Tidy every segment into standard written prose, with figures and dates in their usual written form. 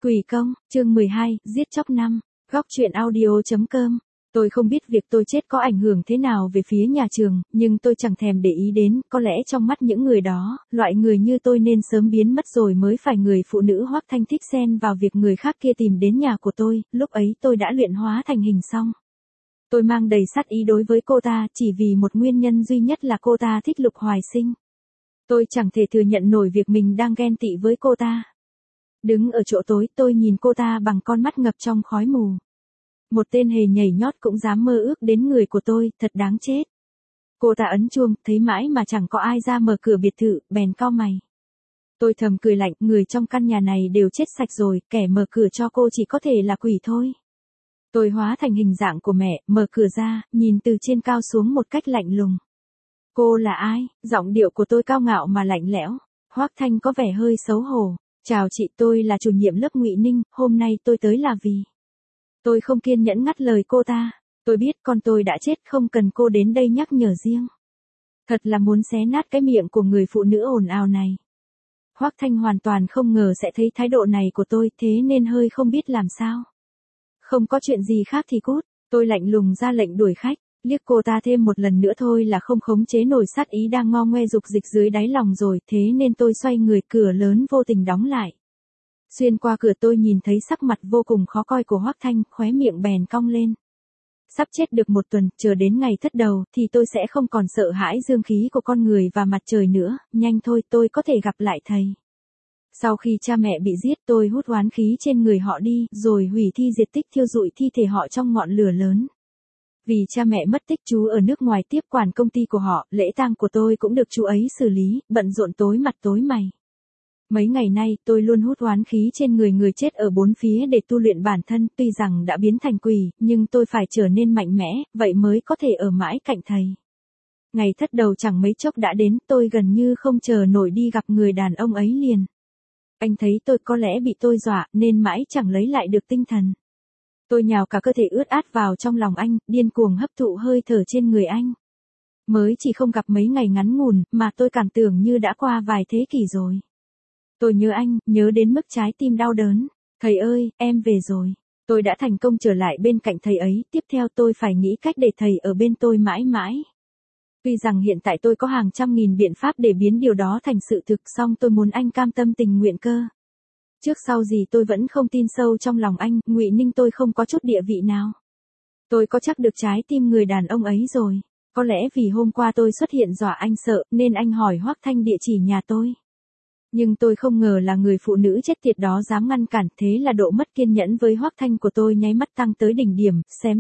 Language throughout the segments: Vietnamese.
Quỷ công, chương 12, giết chóc 5, góc truyện audio.com. Tôi không biết việc tôi chết có ảnh hưởng thế nào về phía nhà trường, nhưng tôi chẳng thèm để ý đến, có lẽ trong mắt những người đó, loại người như tôi nên sớm biến mất rồi mới phải. Người phụ nữ Hoắc Thanh thích xen vào việc người khác kia tìm đến nhà của tôi, lúc ấy tôi đã luyện hóa thành hình xong. Tôi mang đầy sát ý đối với cô ta, chỉ vì một nguyên nhân duy nhất là cô ta thích Lục Hoài Sinh. Tôi chẳng thể thừa nhận nổi việc mình đang ghen tị với cô ta. Đứng ở chỗ tối, tôi nhìn cô ta bằng con mắt ngập trong khói mù. Một tên hề nhảy nhót cũng dám mơ ước đến người của tôi, thật đáng chết. Cô ta ấn chuông, thấy mãi mà chẳng có ai ra mở cửa biệt thự, bèn cau mày. Tôi thầm cười lạnh, người trong căn nhà này đều chết sạch rồi, kẻ mở cửa cho cô chỉ có thể là quỷ thôi. Tôi hóa thành hình dạng của mẹ, mở cửa ra, nhìn từ trên cao xuống một cách lạnh lùng. Cô là ai? Giọng điệu của tôi cao ngạo mà lạnh lẽo. Hoắc Thanh có vẻ hơi xấu hổ. Chào chị, tôi là chủ nhiệm lớp Ngụy Ninh, hôm nay tôi tới là vì... Tôi không kiên nhẫn ngắt lời cô ta. Tôi biết con tôi đã chết, không cần cô đến đây nhắc nhở riêng. Thật là muốn xé nát cái miệng của người phụ nữ ồn ào này. Hoắc Thanh hoàn toàn không ngờ sẽ thấy thái độ này của tôi, thế nên hơi không biết làm sao. Không có chuyện gì khác thì cút, tôi lạnh lùng ra lệnh đuổi khách. Liếc cô ta thêm một lần nữa thôi là không khống chế nổi sát ý đang ngo ngoe dục dịch dưới đáy lòng rồi, thế nên tôi xoay người, cửa lớn vô tình đóng lại. Xuyên qua cửa tôi nhìn thấy sắc mặt vô cùng khó coi của Hoắc Thanh, khóe miệng bèn cong lên. Sắp chết được một tuần, chờ đến ngày thất đầu, thì tôi sẽ không còn sợ hãi dương khí của con người và mặt trời nữa, nhanh thôi tôi có thể gặp lại thầy. Sau khi cha mẹ bị giết tôi hút oán khí trên người họ đi, rồi hủy thi diệt tích thiêu rụi thi thể họ trong ngọn lửa lớn. Vì cha mẹ mất tích chú ở nước ngoài tiếp quản công ty của họ, lễ tang của tôi cũng được chú ấy xử lý, bận rộn tối mặt tối mày. Mấy ngày nay tôi luôn hút oán khí trên người người chết ở bốn phía để tu luyện bản thân, tuy rằng đã biến thành quỷ, nhưng tôi phải trở nên mạnh mẽ, vậy mới có thể ở mãi cạnh thầy. Ngày thất đầu chẳng mấy chốc đã đến, tôi gần như không chờ nổi đi gặp người đàn ông ấy liền. Anh thấy tôi có lẽ bị tôi dọa, nên mãi chẳng lấy lại được tinh thần. Tôi nhào cả cơ thể ướt át vào trong lòng anh, điên cuồng hấp thụ hơi thở trên người anh. Mới chỉ không gặp mấy ngày ngắn ngủn, mà tôi cảm tưởng như đã qua vài thế kỷ rồi. Tôi nhớ anh, nhớ đến mức trái tim đau đớn. Thầy ơi, em về rồi. Tôi đã thành công trở lại bên cạnh thầy ấy, tiếp theo tôi phải nghĩ cách để thầy ở bên tôi mãi mãi. Tuy rằng hiện tại tôi có hàng trăm nghìn biện pháp để biến điều đó thành sự thực, song tôi muốn anh cam tâm tình nguyện cơ. Trước sau gì tôi vẫn không tin sâu trong lòng anh, Ngụy Ninh tôi không có chút địa vị nào. Tôi có chắc được trái tim người đàn ông ấy rồi. Có lẽ vì hôm qua tôi xuất hiện dọa anh sợ, nên anh hỏi Hoắc Thanh địa chỉ nhà tôi. Nhưng tôi không ngờ là người phụ nữ chết tiệt đó dám ngăn cản, thế là độ mất kiên nhẫn với Hoắc Thanh của tôi nháy mắt tăng tới đỉnh điểm, xém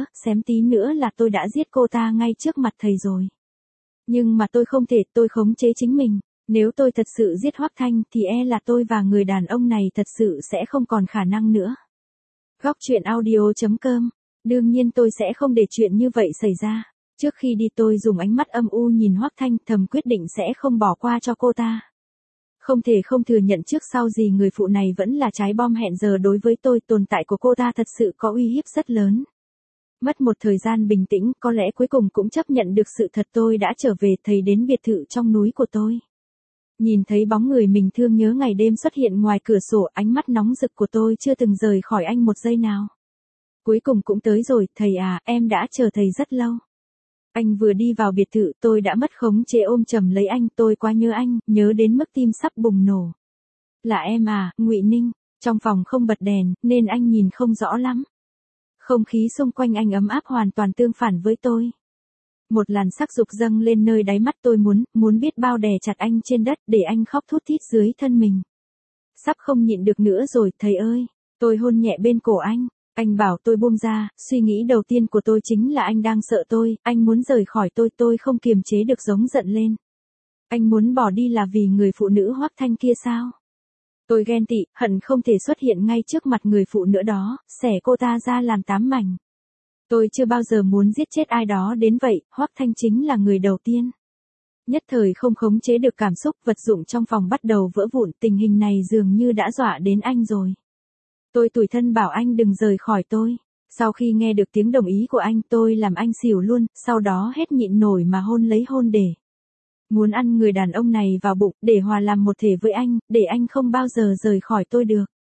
tí nữa là tôi đã giết cô ta ngay trước mặt thầy rồi. Nhưng mà tôi không thể, tôi khống chế chính mình. Nếu tôi thật sự giết Hoắc Thanh thì e là tôi và người đàn ông này thật sự sẽ không còn khả năng nữa. Góc truyện audio.com. Đương nhiên tôi sẽ không để chuyện như vậy xảy ra. Trước khi đi tôi dùng ánh mắt âm u nhìn Hoắc Thanh, thầm quyết định sẽ không bỏ qua cho cô ta. Không thể không thừa nhận trước sau gì người phụ này vẫn là trái bom hẹn giờ đối với tôi, tồn tại của cô ta thật sự có uy hiếp rất lớn. Mất một thời gian bình tĩnh, có lẽ cuối cùng cũng chấp nhận được sự thật, tôi đã trở về, thầy đến biệt thự trong núi của tôi. Nhìn thấy bóng người mình thương nhớ ngày đêm xuất hiện ngoài cửa sổ, ánh mắt nóng rực của tôi chưa từng rời khỏi anh một giây nào. Cuối cùng cũng tới rồi, thầy à, em đã chờ thầy rất lâu. Anh vừa đi vào biệt thự, tôi đã mất khống chế ôm chầm lấy anh, tôi quá nhớ anh, nhớ đến mức tim sắp bùng nổ. Là em à, Ngụy Ninh. Trong phòng không bật đèn, nên anh nhìn không rõ lắm. Không khí xung quanh anh ấm áp hoàn toàn tương phản với tôi. Một làn sắc dục dâng lên nơi đáy mắt tôi, muốn biết bao đè chặt anh trên đất để anh khóc thút thít dưới thân mình. Sắp không nhịn được nữa rồi, thầy ơi. Tôi hôn nhẹ bên cổ anh. Anh bảo tôi buông ra, suy nghĩ đầu tiên của tôi chính là anh đang sợ tôi, anh muốn rời khỏi tôi không kiềm chế được giống giận lên. Anh muốn bỏ đi là vì người phụ nữ Hoắc Thanh kia sao? Tôi ghen tị, hận không thể xuất hiện ngay trước mặt người phụ nữ đó, xẻ cô ta ra làm 8 mảnh. Tôi chưa bao giờ muốn giết chết ai đó đến vậy, Hoắc Thanh chính là người đầu tiên. Nhất thời không khống chế được cảm xúc, vật dụng trong phòng bắt đầu vỡ vụn, tình hình này dường như đã dọa đến anh rồi. Tôi tủi thân bảo anh đừng rời khỏi tôi. Sau khi nghe được tiếng đồng ý của anh, tôi làm anh xỉu luôn, sau đó hết nhịn nổi mà hôn lấy hôn để. Muốn ăn người đàn ông này vào bụng, để hòa làm một thể với anh, để anh không bao giờ rời khỏi tôi được.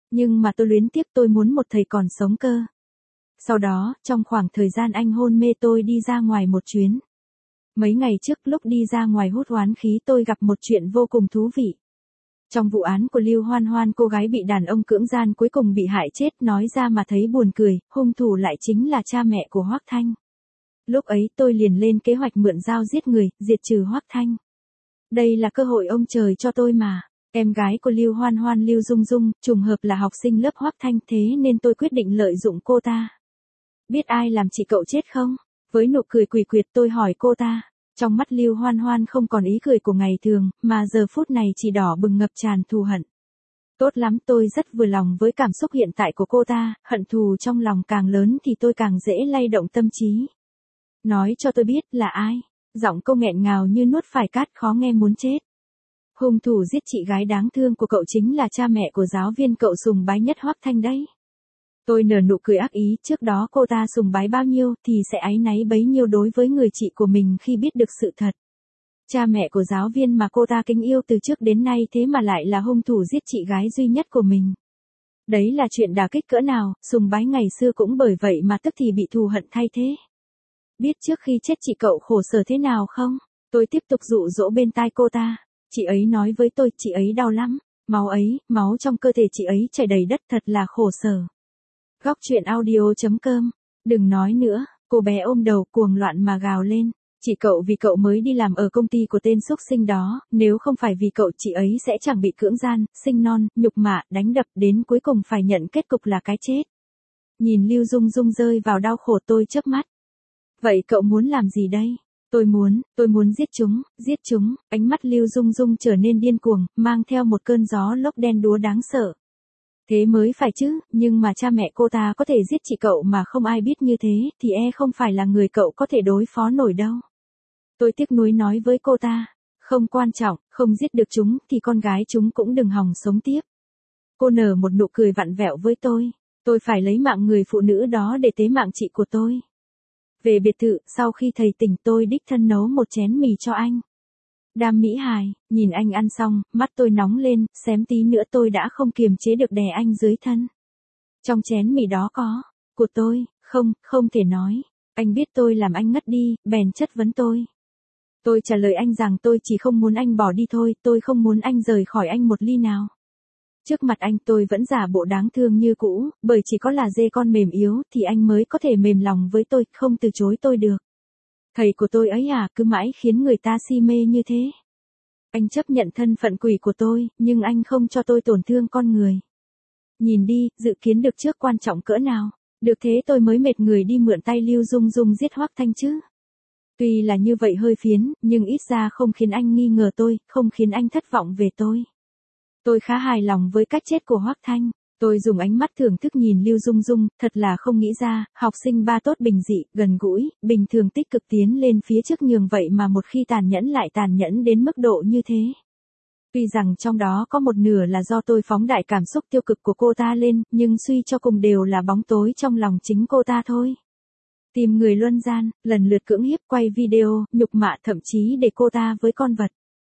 Nhưng mà tôi luyến tiếc, tôi muốn một thầy còn sống cơ. Sau đó, trong khoảng thời gian anh hôn mê tôi đi ra ngoài một chuyến. Mấy ngày trước lúc đi ra ngoài hút oán khí tôi gặp một chuyện vô cùng thú vị. Trong vụ án của Lưu Hoan Hoan, cô gái bị đàn ông cưỡng gian cuối cùng bị hại chết, nói ra mà thấy buồn cười, hung thủ lại chính là cha mẹ của Hoắc Thanh. Lúc ấy tôi liền lên kế hoạch mượn dao giết người, diệt trừ Hoắc Thanh. Đây là cơ hội ông trời cho tôi mà. Em gái của Lưu Hoan Hoan Lưu Dung Dung, trùng hợp là học sinh lớp Hoắc Thanh, thế nên tôi quyết định lợi dụng cô ta. Biết ai làm chị cậu chết không? Với nụ cười quỷ quyệt tôi hỏi cô ta. Trong mắt Lưu Hoan Hoan không còn ý cười của ngày thường, mà giờ phút này chỉ đỏ bừng ngập tràn thù hận. Tốt lắm, tôi rất vừa lòng với cảm xúc hiện tại của cô ta, hận thù trong lòng càng lớn thì tôi càng dễ lay động tâm trí. Nói cho tôi biết là ai? Giọng cô nghẹn ngào như nuốt phải cát, khó nghe muốn chết. Hung thủ giết chị gái đáng thương của cậu chính là cha mẹ của giáo viên cậu sùng bái nhất Hoắc Thanh đấy. Tôi nở nụ cười ác ý, trước đó cô ta sùng bái bao nhiêu thì sẽ áy náy bấy nhiêu đối với người chị của mình khi biết được sự thật. Cha mẹ của giáo viên mà cô ta kính yêu từ trước đến nay thế mà lại là hung thủ giết chị gái duy nhất của mình. Đấy là chuyện đả kích cỡ nào, sùng bái ngày xưa cũng bởi vậy mà tức thì bị thù hận thay thế. Biết trước khi chết chị cậu khổ sở thế nào không? Tôi tiếp tục dụ dỗ bên tai cô ta. Chị ấy nói với tôi, chị ấy đau lắm. Máu ấy, máu trong cơ thể chị ấy chảy đầy đất, thật là khổ sở. Góc truyện audio.com. Đừng nói nữa, cô bé ôm đầu cuồng loạn mà gào lên. Chị cậu, vì cậu mới đi làm ở công ty của tên xúc sinh đó, nếu không phải vì cậu chị ấy sẽ chẳng bị cưỡng gian, sinh non, nhục mạ, đánh đập, đến cuối cùng phải nhận kết cục là cái chết. Nhìn Lưu Dung Dung rơi vào đau khổ tôi chớp mắt. Vậy cậu muốn làm gì đây? Tôi muốn giết chúng, ánh mắt Lưu Dung Dung trở nên điên cuồng, mang theo một cơn gió lốc đen đúa đáng sợ. Thế mới phải chứ, nhưng mà cha mẹ cô ta có thể giết chị cậu mà không ai biết như thế, thì không phải là người cậu có thể đối phó nổi đâu. Tôi tiếc nuối nói với cô ta, không quan trọng, không giết được chúng thì con gái chúng cũng đừng hòng sống tiếp. Cô nở một nụ cười vặn vẹo với tôi phải lấy mạng người phụ nữ đó để tế mạng chị của tôi. Về biệt thự, sau khi thầy tỉnh tôi đích thân nấu một chén mì cho anh. Đam mỹ hài, nhìn anh ăn xong, mắt tôi nóng lên, xém tí nữa tôi đã không kiềm chế được đè anh dưới thân. Trong chén mì đó có, của tôi, không thể nói. Anh biết tôi làm anh ngất đi, bèn chất vấn tôi. Tôi trả lời anh rằng tôi chỉ không muốn anh bỏ đi thôi, tôi không muốn anh rời khỏi anh một ly nào. Trước mặt anh tôi vẫn giả bộ đáng thương như cũ, bởi chỉ có là dê con mềm yếu thì anh mới có thể mềm lòng với tôi, không từ chối tôi được. Thầy của tôi ấy à, cứ mãi khiến người ta si mê như thế. Anh chấp nhận thân phận quỷ của tôi, nhưng anh không cho tôi tổn thương con người. Nhìn đi, dự kiến được trước quan trọng cỡ nào. Được thế tôi mới mệt người đi mượn tay Lưu Dung Dung giết Hoắc Thanh chứ. Tuy là như vậy hơi phiến, nhưng ít ra không khiến anh nghi ngờ tôi, không khiến anh thất vọng về tôi. Tôi khá hài lòng với cách chết của Hoắc Thanh. Tôi dùng ánh mắt thưởng thức nhìn Lưu Dung Dung, thật là không nghĩ ra, học sinh ba tốt bình dị, gần gũi, bình thường tích cực tiến lên phía trước nhường vậy mà một khi tàn nhẫn lại tàn nhẫn đến mức độ như thế. Tuy rằng trong đó có một nửa là do tôi phóng đại cảm xúc tiêu cực của cô ta lên, nhưng suy cho cùng đều là bóng tối trong lòng chính cô ta thôi. Tìm người luân gian, lần lượt cưỡng hiếp, quay video, nhục mạ, thậm chí để cô ta với con vật.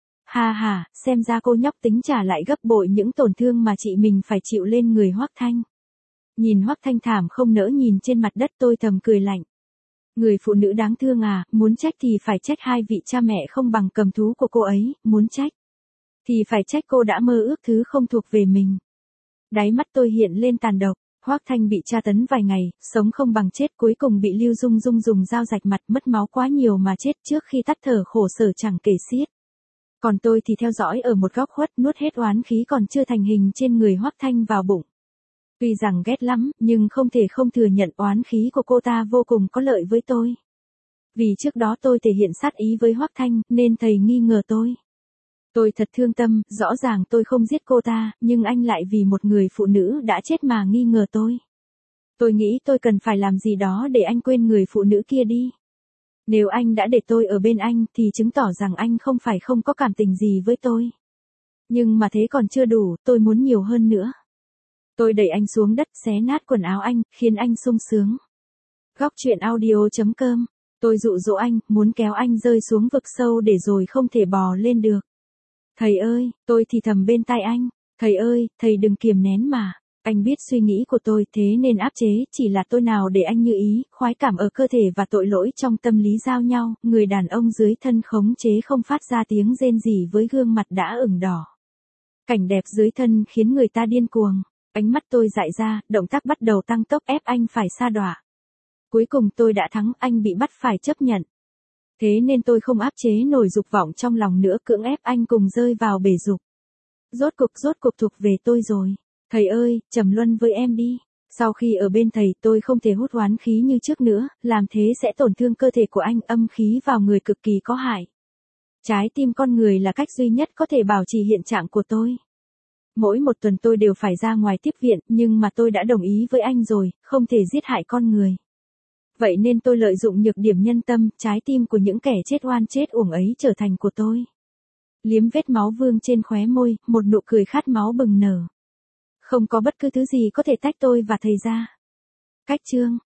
Ha ha, xem ra cô nhóc tính trả lại gấp bội những tổn thương mà chị mình phải chịu lên người Hoắc Thanh. Nhìn Hoắc Thanh thảm không nỡ nhìn trên mặt đất tôi thầm cười lạnh. Người phụ nữ đáng thương à, muốn trách thì phải trách hai vị cha mẹ không bằng cầm thú của cô ấy, muốn trách thì phải trách cô đã mơ ước thứ không thuộc về mình. Đáy mắt tôi hiện lên tàn độc. Hoắc Thanh bị tra tấn vài ngày, sống không bằng chết, cuối cùng bị Lưu Dung Dung dùng dao rạch mặt, mất máu quá nhiều mà chết trước khi tắt thở, khổ sở chẳng kể xiết. Còn tôi thì theo dõi ở một góc khuất, nuốt hết oán khí còn chưa thành hình trên người Hoắc Thanh vào bụng. Tuy rằng ghét lắm, nhưng không thể không thừa nhận oán khí của cô ta vô cùng có lợi với tôi. Vì trước đó tôi thể hiện sát ý với Hoắc Thanh, nên thầy nghi ngờ tôi. Tôi thật thương tâm, rõ ràng tôi không giết cô ta, nhưng anh lại vì một người phụ nữ đã chết mà nghi ngờ tôi. Tôi nghĩ tôi cần phải làm gì đó để anh quên người phụ nữ kia đi. Nếu anh đã để tôi ở bên anh thì chứng tỏ rằng anh không phải không có cảm tình gì với tôi. Nhưng mà thế còn chưa đủ, tôi muốn nhiều hơn nữa. Tôi đẩy anh xuống đất, xé nát quần áo anh, khiến anh sung sướng. Góc truyện audio.com. Tôi dụ dỗ anh, muốn kéo anh rơi xuống vực sâu để rồi không thể bò lên được. Thầy ơi, tôi thì thầm bên tai anh. Thầy ơi, thầy đừng kiềm nén mà. Anh biết suy nghĩ của tôi thế nên áp chế, chỉ là tôi nào để anh như ý, khoái cảm ở cơ thể và tội lỗi trong tâm lý giao nhau, người đàn ông dưới thân khống chế không phát ra tiếng rên rỉ với gương mặt đã ửng đỏ. Cảnh đẹp dưới thân khiến người ta điên cuồng, ánh mắt tôi dại ra, động tác bắt đầu tăng tốc ép anh phải sa đọa. Cuối cùng tôi đã thắng, anh bị bắt phải chấp nhận. Thế nên tôi không áp chế nổi dục vọng trong lòng nữa, cưỡng ép anh cùng rơi vào bể dục. Rốt cục thuộc về tôi rồi. Thầy ơi, trầm luân với em đi. Sau khi ở bên thầy tôi không thể hút oán khí như trước nữa, làm thế sẽ tổn thương cơ thể của anh, âm khí vào người cực kỳ có hại. Trái tim con người là cách duy nhất có thể bảo trì hiện trạng của tôi. Mỗi một tuần tôi đều phải ra ngoài tiếp viện, nhưng mà tôi đã đồng ý với anh rồi, không thể giết hại con người. Vậy nên tôi lợi dụng nhược điểm nhân tâm, trái tim của những kẻ chết oan chết uổng ấy trở thành của tôi. Liếm vết máu vương trên khóe môi, một nụ cười khát máu bừng nở. Không có bất cứ thứ gì có thể tách tôi và thầy ra. Cách chương